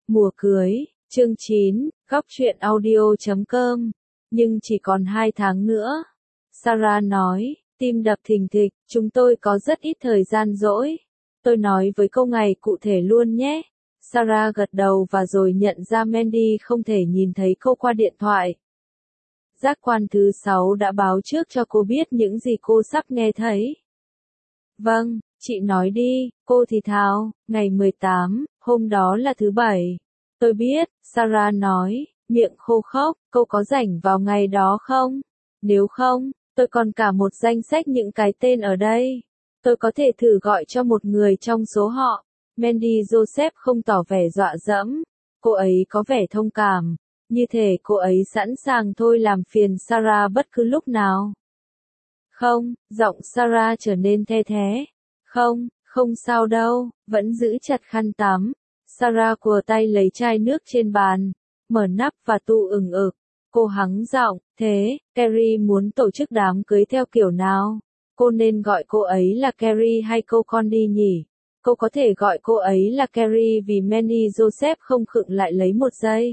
Mùa cưới, chương 9, góc truyện audio.com. Nhưng chỉ còn 2 tháng nữa. Sarah nói, tim đập thình thịch, chúng tôi có rất ít thời gian rỗi. Tôi nói với cô ngày cụ thể luôn nhé. Sarah gật đầu và rồi nhận ra Mandy không thể nhìn thấy cô qua điện thoại. Giác quan thứ 6 đã báo trước cho cô biết những gì cô sắp nghe thấy. Vâng, chị nói đi, cô thì thào, ngày 18, hôm đó là thứ Bảy. Tôi biết, Sarah nói, miệng khô khốc, cô có rảnh vào ngày đó không? Nếu không, tôi còn cả một danh sách những cái tên ở đây. Tôi có thể thử gọi cho một người trong số họ. Mandy Joseph không tỏ vẻ dọa dẫm. Cô ấy có vẻ thông cảm. Như thể cô ấy sẵn sàng thôi làm phiền Sarah bất cứ lúc nào. Không, giọng Sarah trở nên the thé. Không sao đâu, vẫn giữ chặt khăn tắm. Sarah cùa tay lấy chai nước trên bàn, mở nắp và tu ừng ực. Cô hắng giọng, thế, Carrie muốn tổ chức đám cưới theo kiểu nào? Cô nên gọi cô ấy là Carrie hay cô Connie nhỉ? Cô có thể gọi cô ấy là Carrie vì Mandy Joseph không khựng lại lấy một giây.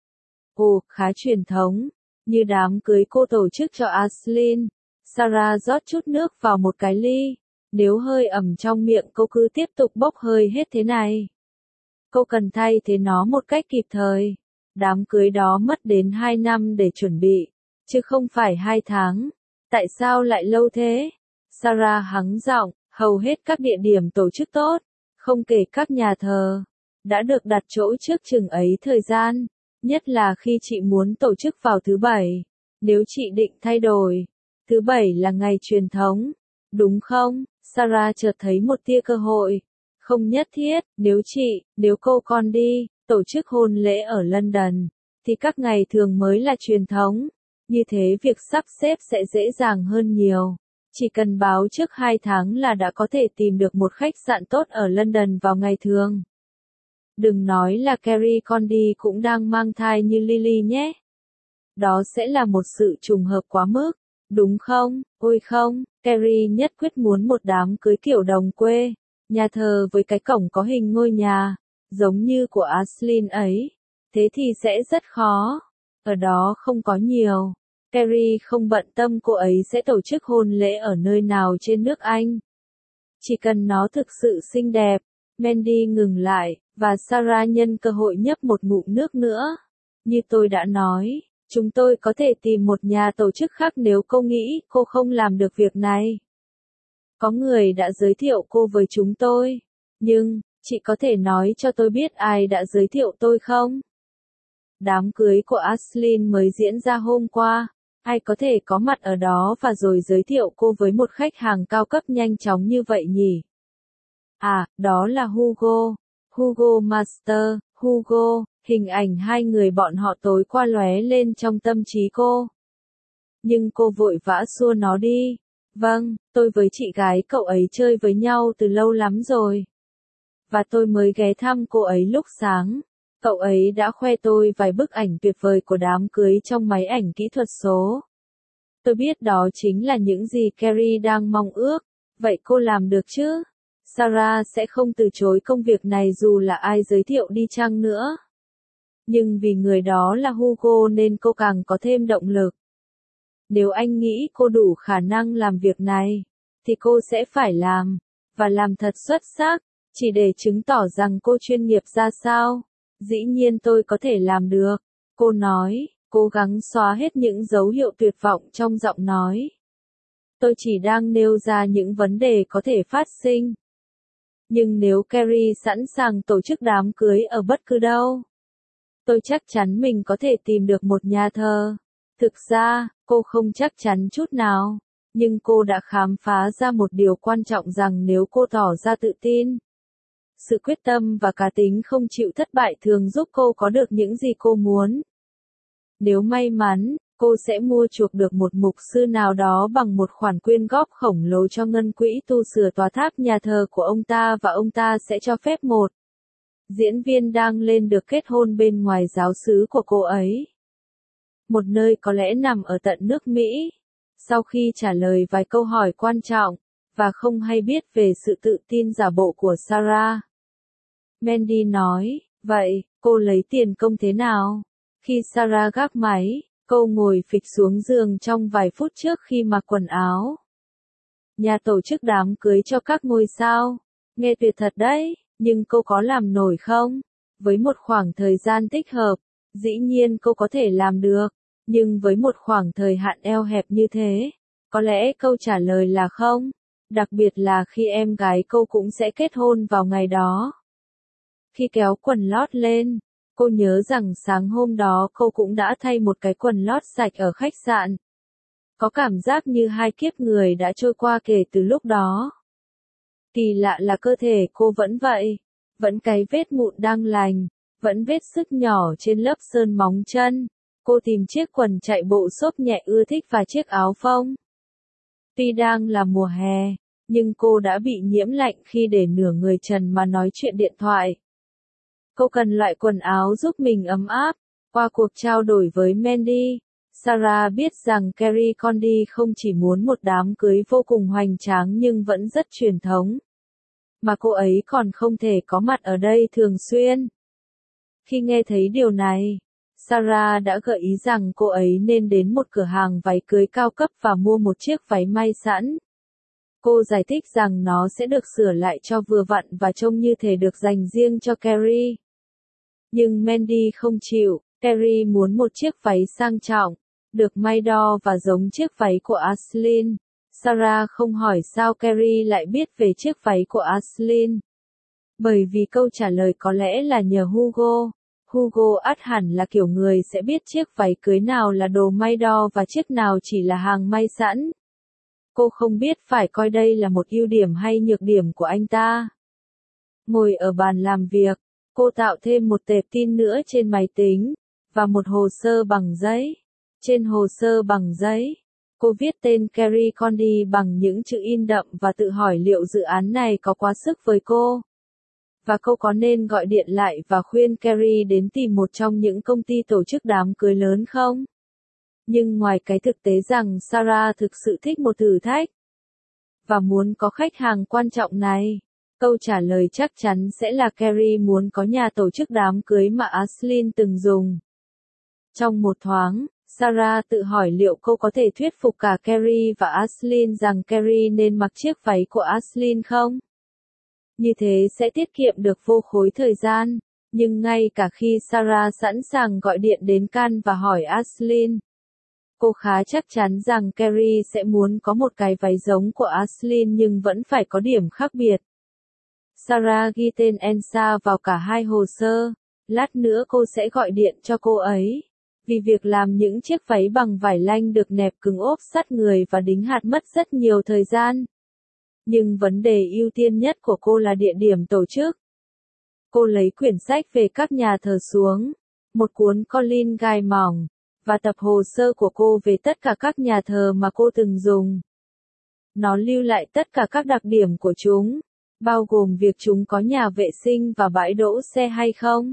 Ồ, khá truyền thống. Như đám cưới cô tổ chức cho Ashlyn. Sarah rót chút nước vào một cái ly. Nếu hơi ẩm trong miệng cô cứ tiếp tục bốc hơi hết thế này. Cô cần thay thế nó một cách kịp thời. Đám cưới đó mất đến 2 năm để chuẩn bị, chứ không phải 2 tháng. Tại sao lại lâu thế? Sarah hắng giọng, hầu hết các địa điểm tổ chức tốt, không kể các nhà thờ, đã được đặt chỗ trước chừng ấy thời gian, nhất là khi chị muốn tổ chức vào thứ Bảy. Nếu chị định thay đổi, thứ Bảy là ngày truyền thống, đúng không? Sarah chợt thấy một tia cơ hội. Không nhất thiết, nếu cô con đi, tổ chức hôn lễ ở London, thì các ngày thường mới là truyền thống. Như thế việc sắp xếp sẽ dễ dàng hơn nhiều. Chỉ cần báo trước 2 tháng là đã có thể tìm được một khách sạn tốt ở London vào ngày thường. Đừng nói là Carrie Condy cũng đang mang thai như Lily nhé. Đó sẽ là một sự trùng hợp quá mức, đúng không? Ôi không, Carrie nhất quyết muốn một đám cưới kiểu đồng quê. Nhà thờ với cái cổng có hình ngôi nhà, giống như của Ashlyn ấy. Thế thì sẽ rất khó. Ở đó không có nhiều. Carrie không bận tâm cô ấy sẽ tổ chức hôn lễ ở nơi nào trên nước Anh. Chỉ cần nó thực sự xinh đẹp. Mandy ngừng lại, và Sarah nhân cơ hội nhấp một ngụm nước nữa. Như tôi đã nói, chúng tôi có thể tìm một nhà tổ chức khác nếu cô nghĩ cô không làm được việc này. Có người đã giới thiệu cô với chúng tôi. Nhưng, chị có thể nói cho tôi biết ai đã giới thiệu tôi không? Đám cưới của Ashlyn mới diễn ra hôm qua. Ai có thể có mặt ở đó và rồi giới thiệu cô với một khách hàng cao cấp nhanh chóng như vậy nhỉ? À, đó là Hugo. Hugo Master, Hugo, hình ảnh hai người bọn họ tối qua lóe lên trong tâm trí cô. Nhưng cô vội vã xua nó đi. Vâng, tôi với chị gái cậu ấy chơi với nhau từ lâu lắm rồi. Và tôi mới ghé thăm cô ấy lúc sáng. Cậu ấy đã khoe tôi vài bức ảnh tuyệt vời của đám cưới trong máy ảnh kỹ thuật số. Tôi biết đó chính là những gì Carrie đang mong ước. Vậy cô làm được chứ? Sarah sẽ không từ chối công việc này dù là ai giới thiệu đi chăng nữa. Nhưng vì người đó là Hugo nên cô càng có thêm động lực. Nếu anh nghĩ cô đủ khả năng làm việc này, thì cô sẽ phải làm, và làm thật xuất sắc, chỉ để chứng tỏ rằng cô chuyên nghiệp ra sao. Dĩ nhiên tôi có thể làm được, cô nói, cố gắng xóa hết những dấu hiệu tuyệt vọng trong giọng nói. Tôi chỉ đang nêu ra những vấn đề có thể phát sinh. Nhưng nếu Carrie sẵn sàng tổ chức đám cưới ở bất cứ đâu, tôi chắc chắn mình có thể tìm được một nhà thờ. Thực ra, cô không chắc chắn chút nào, nhưng cô đã khám phá ra một điều quan trọng rằng nếu cô tỏ ra tự tin, sự quyết tâm và cá tính không chịu thất bại thường giúp cô có được những gì cô muốn. Nếu may mắn, cô sẽ mua chuộc được một mục sư nào đó bằng một khoản quyên góp khổng lồ cho ngân quỹ tu sửa tòa tháp nhà thờ của ông ta và ông ta sẽ cho phép một diễn viên đang lên được kết hôn bên ngoài giáo xứ của cô ấy. Một nơi có lẽ nằm ở tận nước Mỹ. Sau khi trả lời vài câu hỏi quan trọng, và không hay biết về sự tự tin giả bộ của Sarah, Mandy nói, Vậy, cô lấy tiền công thế nào? Khi Sarah gác máy, cô ngồi phịch xuống giường trong vài phút trước khi mặc quần áo. Nhà tổ chức đám cưới cho các ngôi sao. Nghe tuyệt thật đấy, nhưng cô có làm nổi không? Với một khoảng thời gian thích hợp, dĩ nhiên cô có thể làm được. Nhưng với một khoảng thời hạn eo hẹp như thế, có lẽ câu trả lời là không. Đặc biệt là khi em gái cô cũng sẽ kết hôn vào ngày đó. Khi kéo quần lót lên, cô nhớ rằng sáng hôm đó cô cũng đã thay một cái quần lót sạch ở khách sạn. Có cảm giác như hai kiếp người đã trôi qua kể từ lúc đó. Kỳ lạ là cơ thể cô vẫn vậy, vẫn cái vết mụn đang lành, vẫn vết sứt nhỏ trên lớp sơn móng chân. Cô tìm chiếc quần chạy bộ xốp nhẹ ưa thích và chiếc áo phông. Tuy đang là mùa hè, nhưng cô đã bị nhiễm lạnh khi để nửa người trần mà nói chuyện điện thoại. Cô cần loại quần áo giúp mình ấm áp. Qua cuộc trao đổi với Mandy, Sarah biết rằng Kerry Condie không chỉ muốn một đám cưới vô cùng hoành tráng nhưng vẫn rất truyền thống, mà cô ấy còn không thể có mặt ở đây thường xuyên. Khi nghe thấy điều này, Sarah đã gợi ý rằng cô ấy nên đến một cửa hàng váy cưới cao cấp và mua một chiếc váy may sẵn. Cô giải thích rằng nó sẽ được sửa lại cho vừa vặn và trông như thể được dành riêng cho Kerry. Nhưng Mandy không chịu, Kerry muốn một chiếc váy sang trọng, được may đo và giống chiếc váy của Ashlyn. Sarah không hỏi sao Kerry lại biết về chiếc váy của Ashlyn. Bởi vì câu trả lời có lẽ là nhờ Hugo. Hugo ắt hẳn là kiểu người sẽ biết chiếc váy cưới nào là đồ may đo và chiếc nào chỉ là hàng may sẵn. Cô không biết phải coi đây là một ưu điểm hay nhược điểm của anh ta. Ngồi ở bàn làm việc, cô tạo thêm một tệp tin nữa trên máy tính, và một hồ sơ bằng giấy. Trên hồ sơ bằng giấy, cô viết tên Kerry Condie bằng những chữ in đậm và tự hỏi liệu dự án này có quá sức với cô. Và cô có nên gọi điện lại và khuyên Kerry đến tìm một trong những công ty tổ chức đám cưới lớn không? Nhưng ngoài cái thực tế rằng Sarah thực sự thích một thử thách, và muốn có khách hàng quan trọng này, câu trả lời chắc chắn sẽ là Kerry muốn có nhà tổ chức đám cưới mà Ashlyn từng dùng. Trong một thoáng, Sarah tự hỏi liệu cô có thể thuyết phục cả Kerry và Ashlyn rằng Kerry nên mặc chiếc váy của Ashlyn không? Như thế sẽ tiết kiệm được vô khối thời gian, nhưng ngay cả khi Sarah sẵn sàng gọi điện đến Can và hỏi Ashlyn, cô khá chắc chắn rằng Kerry sẽ muốn có một cái váy giống của Ashlyn nhưng vẫn phải có điểm khác biệt. Sarah ghi tên Elsa vào cả hai hồ sơ, lát nữa cô sẽ gọi điện cho cô ấy. Vì việc làm những chiếc váy bằng vải lanh được nẹp cứng ốp sát người và đính hạt mất rất nhiều thời gian. Nhưng vấn đề ưu tiên nhất của cô là địa điểm tổ chức. Cô lấy quyển sách về các nhà thờ xuống, một cuốn Colin Guide mỏng, và tập hồ sơ của cô về tất cả các nhà thờ mà cô từng dùng. Nó lưu lại tất cả các đặc điểm của chúng, bao gồm việc chúng có nhà vệ sinh và bãi đỗ xe hay không.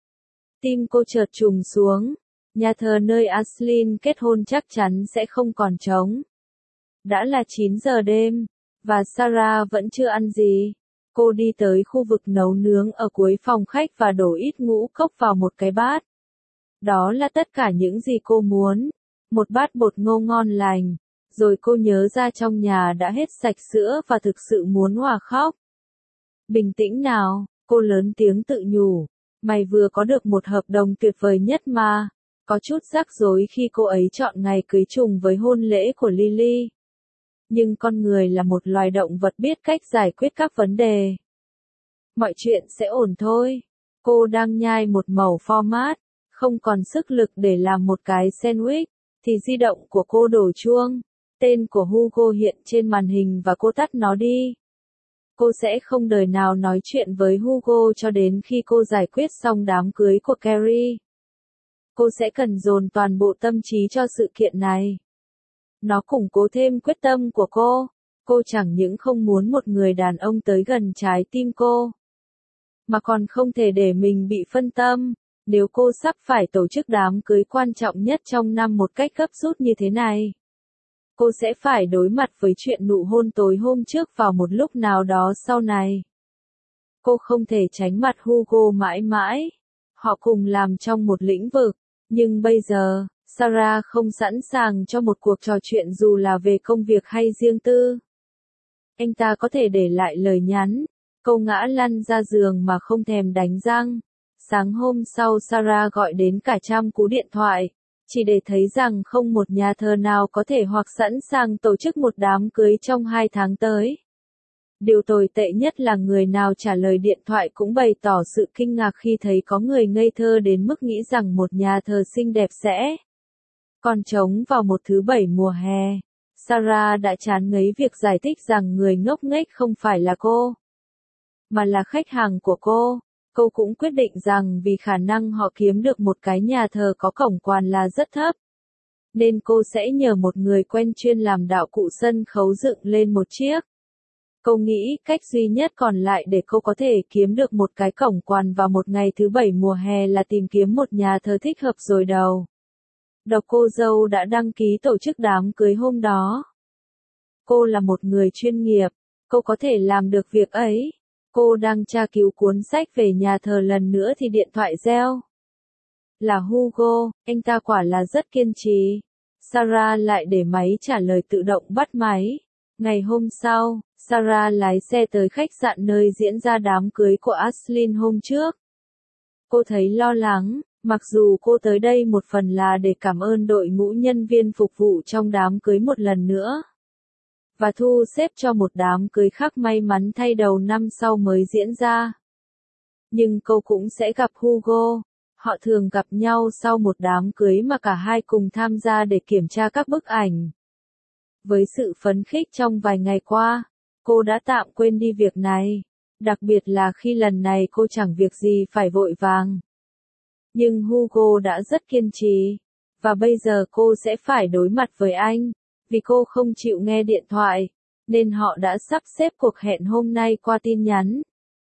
Tim cô chợt trùng xuống, nhà thờ nơi Ashlyn kết hôn chắc chắn sẽ không còn trống. Đã là 9 giờ đêm, và Sarah vẫn chưa ăn gì. Cô đi tới khu vực nấu nướng ở cuối phòng khách và đổ ít ngũ cốc vào một cái bát. Đó là tất cả những gì cô muốn. Một bát bột ngô ngon lành. Rồi cô nhớ ra trong nhà đã hết sạch sữa và thực sự muốn òa khóc. Bình tĩnh nào, cô lớn tiếng tự nhủ. Mày vừa có được một hợp đồng tuyệt vời nhất mà. Có chút rắc rối khi cô ấy chọn ngày cưới trùng với hôn lễ của Lily. Nhưng con người là một loài động vật biết cách giải quyết các vấn đề. Mọi chuyện sẽ ổn thôi. Cô đang nhai một mẩu format, không còn sức lực để làm một cái sandwich, thì di động của cô đổ chuông. Tên của Hugo hiện trên màn hình và cô tắt nó đi. Cô sẽ không đời nào nói chuyện với Hugo cho đến khi cô giải quyết xong đám cưới của Kerry. Cô sẽ cần dồn toàn bộ tâm trí cho sự kiện này. Nó củng cố thêm quyết tâm của cô. Cô chẳng những không muốn một người đàn ông tới gần trái tim cô, mà còn không thể để mình bị phân tâm. Nếu cô sắp phải tổ chức đám cưới quan trọng nhất trong năm một cách gấp rút như thế này, cô sẽ phải đối mặt với chuyện nụ hôn tối hôm trước vào một lúc nào đó sau này. Cô không thể tránh mặt Hugo mãi mãi. Họ cùng làm trong một lĩnh vực, nhưng bây giờ, Sarah không sẵn sàng cho một cuộc trò chuyện dù là về công việc hay riêng tư. Anh ta có thể để lại lời nhắn. Cô ngã lăn ra giường mà không thèm đánh răng. Sáng hôm sau Sarah gọi đến cả trăm cú điện thoại, chỉ để thấy rằng không một nhà thờ nào có thể hoặc sẵn sàng tổ chức một đám cưới trong 2 tháng tới. Điều tồi tệ nhất là người nào trả lời điện thoại cũng bày tỏ sự kinh ngạc khi thấy có người ngây thơ đến mức nghĩ rằng một nhà thờ xinh đẹp sẽ còn trống vào một thứ Bảy mùa hè. Sarah đã chán ngấy việc giải thích rằng người ngốc nghếch không phải là cô, mà là khách hàng của cô. Cô cũng quyết định rằng vì khả năng họ kiếm được một cái nhà thờ có cổng quan là rất thấp, nên cô sẽ nhờ một người quen chuyên làm đạo cụ sân khấu dựng lên một chiếc. Cô nghĩ cách duy nhất còn lại để cô có thể kiếm được một cái cổng quan vào một ngày thứ Bảy mùa hè là tìm kiếm một nhà thờ thích hợp rồi đầu. Độc cô dâu đã đăng ký tổ chức đám cưới hôm đó. Cô là một người chuyên nghiệp, cô có thể làm được việc ấy. Cô đang tra cứu cuốn sách về nhà thờ lần nữa thì điện thoại reo. Là Hugo, anh ta quả là rất kiên trì. Sarah lại để máy trả lời tự động bắt máy. Ngày hôm sau, Sarah lái xe tới khách sạn nơi diễn ra đám cưới của Ashlyn hôm trước. Cô thấy lo lắng, mặc dù cô tới đây một phần là để cảm ơn đội ngũ nhân viên phục vụ trong đám cưới một lần nữa, và thu xếp cho một đám cưới khác may mắn thay đầu năm sau mới diễn ra. Nhưng cô cũng sẽ gặp Hugo. Họ thường gặp nhau sau một đám cưới mà cả hai cùng tham gia để kiểm tra các bức ảnh. Với sự phấn khích trong vài ngày qua, cô đã tạm quên đi việc này, đặc biệt là khi lần này cô chẳng việc gì phải vội vàng. Nhưng Hugo đã rất kiên trì, và bây giờ cô sẽ phải đối mặt với anh. Vì cô không chịu nghe điện thoại, nên họ đã sắp xếp cuộc hẹn hôm nay qua tin nhắn.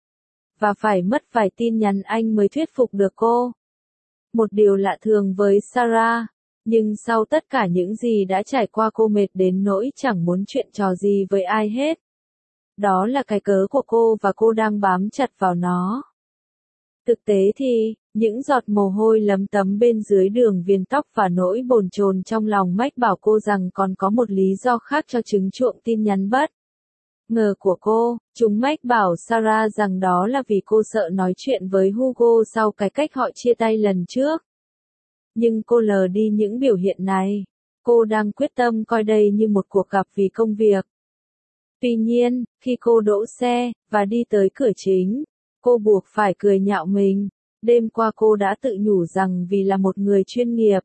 Và phải mất vài tin nhắn anh mới thuyết phục được cô. Một điều lạ thường với Sarah, nhưng sau tất cả những gì đã trải qua cô mệt đến nỗi chẳng muốn chuyện trò gì với ai hết. Đó là cái cớ của cô và cô đang bám chặt vào nó. Thực tế thì, những giọt mồ hôi lấm tấm bên dưới đường viền tóc và nỗi bồn chồn trong lòng Mike bảo cô rằng còn có một lý do khác cho trứng trộm tin nhắn bất ngờ của cô. Chúng Mike bảo Sarah rằng đó là vì cô sợ nói chuyện với Hugo sau cái cách họ chia tay lần trước. Nhưng cô lờ đi những biểu hiện này. Cô đang quyết tâm coi đây như một cuộc gặp vì công việc. Tuy nhiên, khi cô đỗ xe, và đi tới cửa chính, cô buộc phải cười nhạo mình. Đêm qua cô đã tự nhủ rằng vì là một người chuyên nghiệp,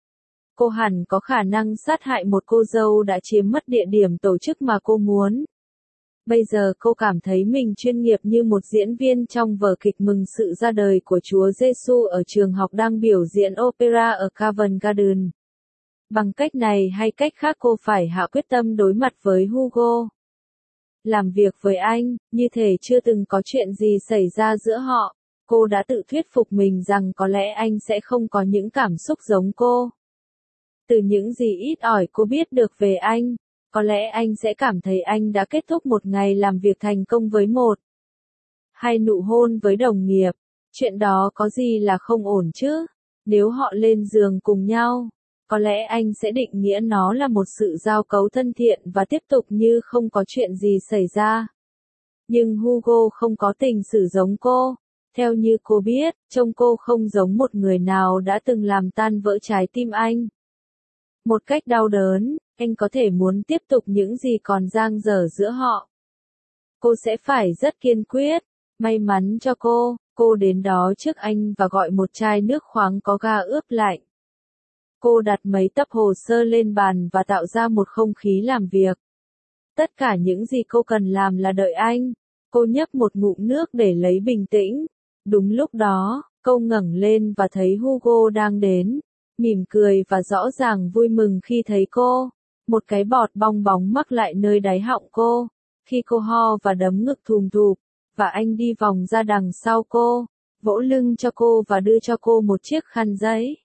cô hẳn có khả năng sát hại một cô dâu đã chiếm mất địa điểm tổ chức mà cô muốn. Bây giờ cô cảm thấy mình chuyên nghiệp như một diễn viên trong vở kịch mừng sự ra đời của Chúa Giêsu ở trường học đang biểu diễn opera ở Covent Garden. Bằng cách này hay cách khác cô phải hạ quyết tâm đối mặt với Hugo. Làm việc với anh, như thể chưa từng có chuyện gì xảy ra giữa họ. Cô đã tự thuyết phục mình rằng có lẽ anh sẽ không có những cảm xúc giống cô. Từ những gì ít ỏi cô biết được về anh, có lẽ anh sẽ cảm thấy anh đã kết thúc một ngày làm việc thành công với một hay nụ hôn với đồng nghiệp. Chuyện đó có gì là không ổn chứ? Nếu họ lên giường cùng nhau, có lẽ anh sẽ định nghĩa nó là một sự giao cấu thân thiện và tiếp tục như không có chuyện gì xảy ra. Nhưng Hugo không có tình sử giống cô. Theo như cô biết, trông cô không giống một người nào đã từng làm tan vỡ trái tim anh. Một cách đau đớn, anh có thể muốn tiếp tục những gì còn dang dở giữa họ. Cô sẽ phải rất kiên quyết. May mắn cho cô đến đó trước anh và gọi một chai nước khoáng có ga ướp lạnh. Cô đặt mấy tập hồ sơ lên bàn và tạo ra một không khí làm việc. Tất cả những gì cô cần làm là đợi anh. Cô nhấp một ngụm nước để lấy bình tĩnh. Đúng lúc đó, cô ngẩng lên và thấy Hugo đang đến, mỉm cười và rõ ràng vui mừng khi thấy cô. Một cái bọt bong bóng mắc lại nơi đáy họng cô, khi cô ho và đấm ngực thùm thụp, và anh đi vòng ra đằng sau cô, vỗ lưng cho cô và đưa cho cô một chiếc khăn giấy.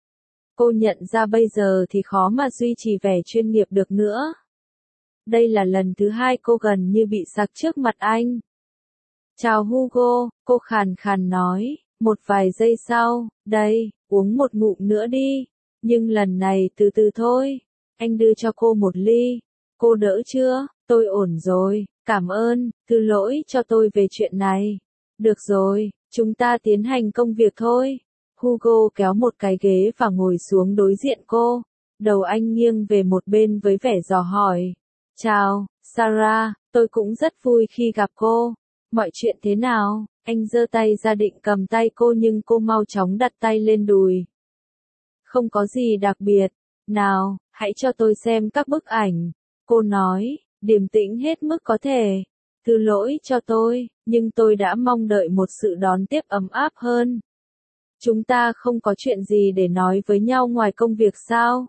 Cô nhận ra bây giờ thì khó mà duy trì vẻ chuyên nghiệp được nữa. Đây là lần thứ hai cô gần như bị sặc trước mặt anh. Chào Hugo, cô khàn khàn nói, Một vài giây sau, đây, uống một ngụm nữa đi. Nhưng lần này từ từ thôi. Anh đưa cho cô một ly. Cô đỡ chưa? Tôi ổn rồi, cảm ơn, thứ lỗi cho tôi về chuyện này. Được rồi, chúng ta tiến hành công việc thôi. Hugo kéo một cái ghế và ngồi xuống đối diện cô. Đầu anh nghiêng về một bên với vẻ dò hỏi. Chào, Sarah, tôi cũng rất vui khi gặp cô. Mọi chuyện thế nào? Anh giơ tay ra định cầm tay cô nhưng cô mau chóng đặt tay lên đùi. Không có gì đặc biệt. Nào, hãy cho tôi xem các bức ảnh. Cô nói, điềm tĩnh hết mức có thể. Thứ lỗi cho tôi, nhưng tôi đã mong đợi một sự đón tiếp ấm áp hơn. Chúng ta không có chuyện gì để nói với nhau ngoài công việc sao?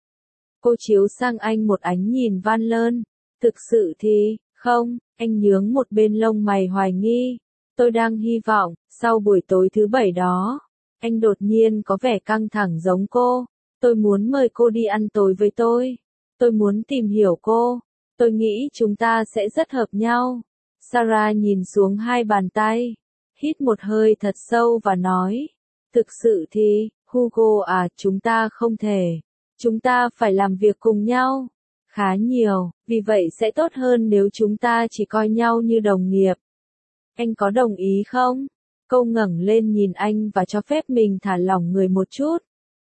Cô chiếu sang anh một ánh nhìn van lơn. Thực sự thì, không, anh nhướng một bên lông mày hoài nghi. Tôi đang hy vọng, sau buổi tối thứ bảy đó, anh đột nhiên có vẻ căng thẳng giống cô. Tôi muốn mời cô đi ăn tối với tôi. Tôi muốn tìm hiểu cô. Tôi nghĩ chúng ta sẽ rất hợp nhau. Sarah nhìn xuống hai bàn tay, hít một hơi thật sâu và nói. Thực sự thì, Hugo à, chúng ta không thể. Chúng ta phải làm việc cùng nhau. Khá nhiều, vì vậy sẽ tốt hơn nếu chúng ta chỉ coi nhau như đồng nghiệp. Anh có đồng ý không? Cô ngẩng lên nhìn anh và cho phép mình thả lỏng người một chút.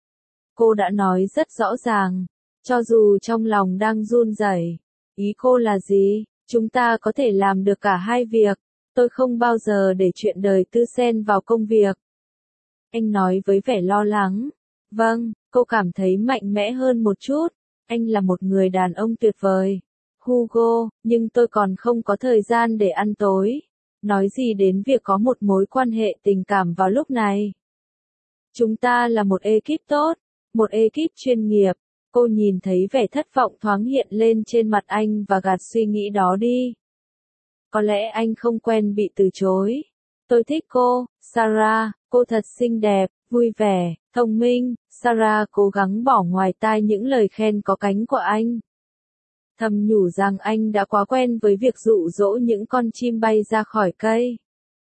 Cô đã nói rất rõ ràng, cho dù trong lòng đang run rẩy. Ý cô là gì? Chúng ta có thể làm được cả hai việc. Tôi không bao giờ để chuyện đời tư xen vào công việc. Anh nói với vẻ lo lắng. Vâng, cô cảm thấy mạnh mẽ hơn một chút. Anh là một người đàn ông tuyệt vời. Hugo, nhưng tôi còn không có thời gian để ăn tối. Nói gì đến việc có một mối quan hệ tình cảm vào lúc này. Chúng ta là một ekip tốt, một ekip chuyên nghiệp. Cô nhìn thấy vẻ thất vọng thoáng hiện lên trên mặt anh và gạt suy nghĩ đó đi. Có lẽ anh không quen bị từ chối. Tôi thích cô, Sarah, cô thật xinh đẹp, vui vẻ, thông minh. Sarah cố gắng bỏ ngoài tai những lời khen có cánh của anh. Thầm nhủ rằng anh đã quá quen với việc dụ dỗ những con chim bay ra khỏi cây.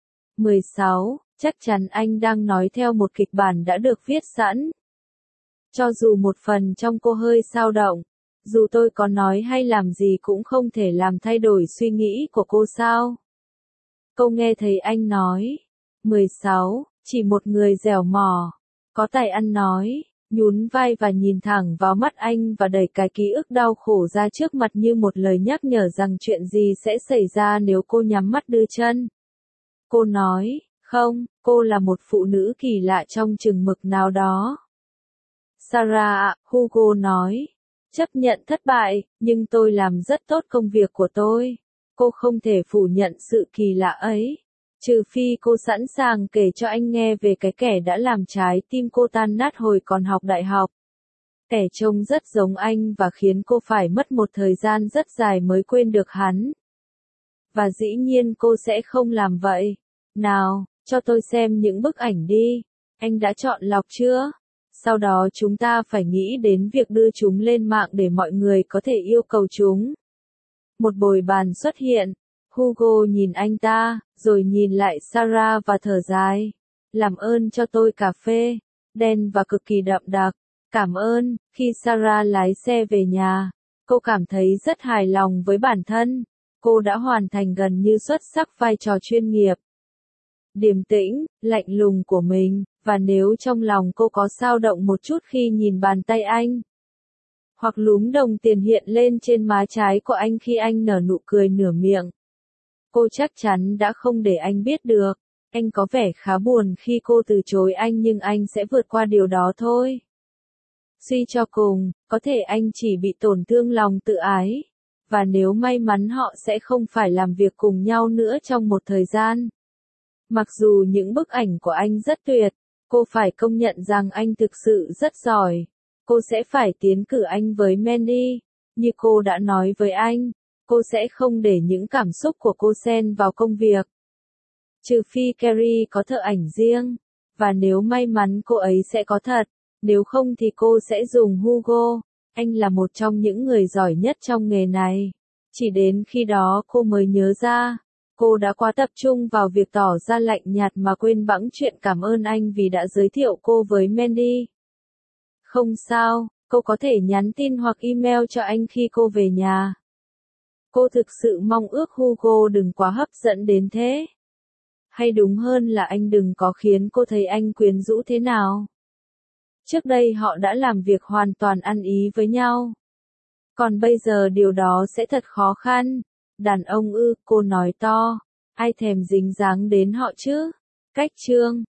16. Chắc chắn anh đang nói theo một kịch bản đã được viết sẵn. Cho dù một phần trong cô hơi xao động, dù tôi có nói hay làm gì cũng không thể làm thay đổi suy nghĩ của cô sao? Cô nghe thấy anh nói. 16. Chỉ một người dẻo mỏ, có tài ăn nói, nhún vai và nhìn thẳng vào mắt anh và đẩy cái ký ức đau khổ ra trước mặt như một lời nhắc nhở rằng chuyện gì sẽ xảy ra nếu cô nhắm mắt đưa chân. Cô nói, không, cô là một phụ nữ kỳ lạ trong chừng mực nào đó. Sarah ạ, Hugo nói, chấp nhận thất bại, nhưng tôi làm rất tốt công việc của tôi. Cô không thể phủ nhận sự kỳ lạ ấy. Trừ phi cô sẵn sàng kể cho anh nghe về cái kẻ đã làm trái tim cô tan nát hồi còn học đại học. Kẻ trông rất giống anh và khiến cô phải mất một thời gian rất dài mới quên được hắn. Và dĩ nhiên cô sẽ không làm vậy. Nào, cho tôi xem những bức ảnh đi. Anh đã chọn lọc chưa? Sau đó chúng ta phải nghĩ đến việc đưa chúng lên mạng để mọi người có thể yêu cầu chúng. Một bồi bàn xuất hiện. Hugo nhìn anh ta, rồi nhìn lại Sarah và thở dài. Làm ơn cho tôi cà phê, đen và cực kỳ đậm đặc. Cảm ơn. Khi Sarah lái xe về nhà, cô cảm thấy rất hài lòng với bản thân. Cô đã hoàn thành gần như xuất sắc vai trò chuyên nghiệp, điềm tĩnh, lạnh lùng của mình, và nếu trong lòng cô có xao động một chút khi nhìn bàn tay anh, hoặc lúm đồng tiền hiện lên trên má trái của anh khi anh nở nụ cười nửa miệng, cô chắc chắn đã không để anh biết được. Anh có vẻ khá buồn khi cô từ chối anh nhưng anh sẽ vượt qua điều đó thôi. Suy cho cùng, có thể anh chỉ bị tổn thương lòng tự ái. Và nếu may mắn họ sẽ không phải làm việc cùng nhau nữa trong một thời gian. Mặc dù những bức ảnh của anh rất tuyệt, cô phải công nhận rằng anh thực sự rất giỏi. Cô sẽ phải tiến cử anh với Mandy. Như cô đã nói với anh, cô sẽ không để những cảm xúc của cô xen vào công việc. Trừ phi Carrie có thợ ảnh riêng. Và nếu may mắn cô ấy sẽ có thật. Nếu không thì cô sẽ dùng Hugo. Anh là một trong những người giỏi nhất trong nghề này. Chỉ đến khi đó cô mới nhớ ra, Cô đã quá tập trung vào việc tỏ ra lạnh nhạt mà quên bẵng chuyện cảm ơn anh vì đã giới thiệu cô với Mandy. Không sao, cô có thể nhắn tin hoặc email cho anh khi cô về nhà. Cô thực sự mong ước Hugo đừng quá hấp dẫn đến thế. Hay đúng hơn là anh đừng có khiến cô thấy anh quyến rũ thế nào. Trước đây họ đã làm việc hoàn toàn ăn ý với nhau. Còn bây giờ điều đó sẽ thật khó khăn. Đàn ông ư, cô nói to. Ai thèm dính dáng đến họ chứ? Cách chương